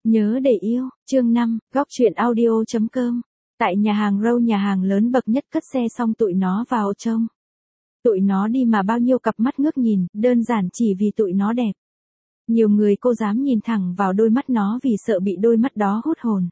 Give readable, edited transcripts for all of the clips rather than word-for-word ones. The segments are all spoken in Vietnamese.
Nhớ để yêu, chương 5, góc truyện audio.com. Tại nhà hàng Row, nhà hàng lớn bậc nhất, cất xe xong tụi nó vào trông. Tụi nó đi mà bao nhiêu cặp mắt ngước nhìn, đơn giản chỉ vì tụi nó đẹp. Nhiều người cô dám nhìn thẳng vào đôi mắt nó vì sợ bị đôi mắt đó hút hồn.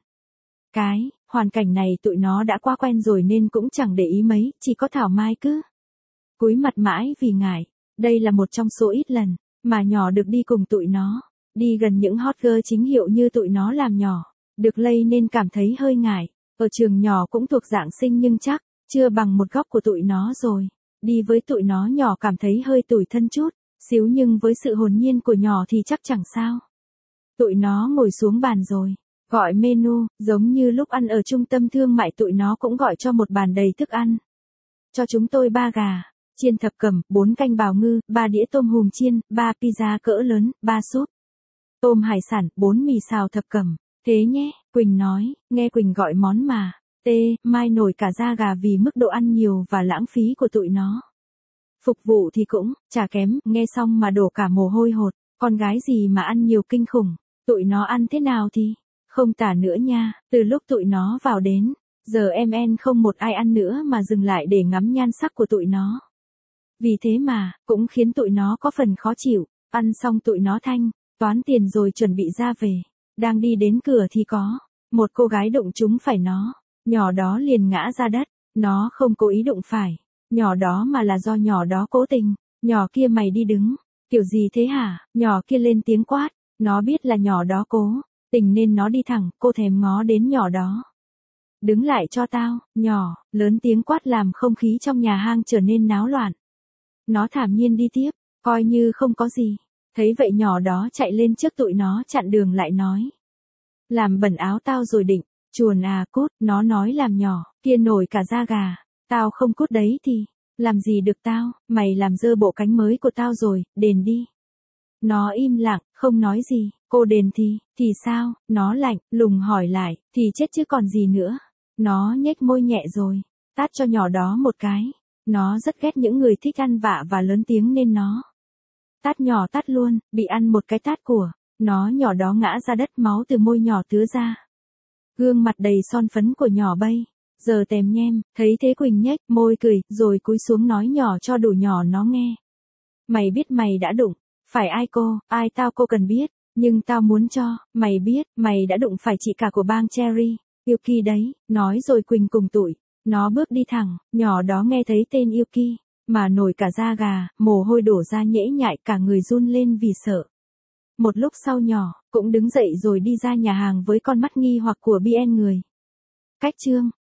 Hoàn cảnh này tụi nó đã quá quen rồi nên cũng chẳng để ý mấy, chỉ có Thảo Mai cứ cúi mặt mãi vì ngại. Đây là một trong số ít lần mà nhỏ được đi cùng tụi nó. Đi gần những hot girl chính hiệu như tụi nó làm nhỏ được lây nên cảm thấy hơi ngại. Ở trường nhỏ cũng thuộc dạng xinh nhưng chắc chưa bằng một góc của tụi nó rồi. Đi với tụi nó nhỏ cảm thấy hơi tủi thân chút xíu, nhưng với sự hồn nhiên của nhỏ thì chắc chẳng sao. Tụi nó ngồi xuống bàn rồi gọi menu, giống như lúc ăn ở trung tâm thương mại tụi nó cũng gọi cho một bàn đầy thức ăn. Cho chúng tôi 3 gà chiên thập cẩm, 4 canh bào ngư, 3 đĩa tôm hùm chiên, 3 pizza cỡ lớn, 3 súp tôm hải sản, 4 mì xào thập cẩm. Thế nhé, Quỳnh nói. Nghe Quỳnh gọi món mà Mai nổi cả da gà vì mức độ ăn nhiều và lãng phí của tụi nó. Phục vụ thì cũng chả kém, nghe xong mà đổ cả mồ hôi hột. Con gái gì mà ăn nhiều kinh khủng. Tụi nó ăn thế nào thì không tả nữa nha. Từ lúc tụi nó vào đến giờ MN không một ai ăn nữa mà dừng lại để ngắm nhan sắc của tụi nó. Vì thế mà cũng khiến tụi nó có phần khó chịu. Ăn xong tụi nó thanh toán tiền rồi chuẩn bị ra về. Đang đi đến cửa thì có một cô gái đụng trúng phải nó. Nhỏ đó liền ngã ra đất. Nó không cố ý đụng phải nhỏ đó mà là do nhỏ đó cố tình. Nhỏ kia mày đi đứng kiểu gì thế hả? Nhỏ kia lên tiếng quát. Nó biết là nhỏ đó cố tình nên nó đi thẳng, cô thèm ngó đến nhỏ đó. Đứng lại cho tao, nhỏ, lớn tiếng quát làm không khí trong nhà hàng trở nên náo loạn. Nó thản nhiên đi tiếp, coi như không có gì. Thấy vậy nhỏ đó chạy lên trước tụi nó chặn đường lại nói. Làm bẩn áo tao rồi định, chuồn à cút, nó nói làm nhỏ, kia nổi cả da gà. Tao không cút đấy thì, làm gì được tao, mày làm dơ bộ cánh mới của tao rồi, đền đi. Nó im lặng, không nói gì, cô đền thì sao, nó lạnh, lùng hỏi lại, thì chết chứ còn gì nữa. Nó nhếch môi nhẹ rồi, tát cho nhỏ đó một cái. Nó rất ghét những người thích ăn vạ và lớn tiếng nên nó tát nhỏ tát luôn, bị ăn một cái tát của nó, nhỏ đó ngã ra đất, máu từ môi nhỏ tứa ra. Gương mặt đầy son phấn của nhỏ bây giờ tèm nhem, thấy thế Quỳnh nhếch môi cười, rồi cúi xuống nói nhỏ cho đủ nhỏ nó nghe. Mày biết mày đã đụng phải ai cô, ai tao cô cần biết, nhưng tao muốn cho mày biết, mày đã đụng phải chị cả của bang Cherry, Yuki đấy. Nói rồi Quỳnh cùng tụi nó bước đi thẳng. Nhỏ đó nghe thấy tên Yuki mà nổi cả da gà, mồ hôi đổ ra nhễ nhại, cả người run lên vì sợ. Một lúc sau nhỏ cũng đứng dậy rồi đi ra nhà hàng với con mắt nghi hoặc của BN người. Cách chương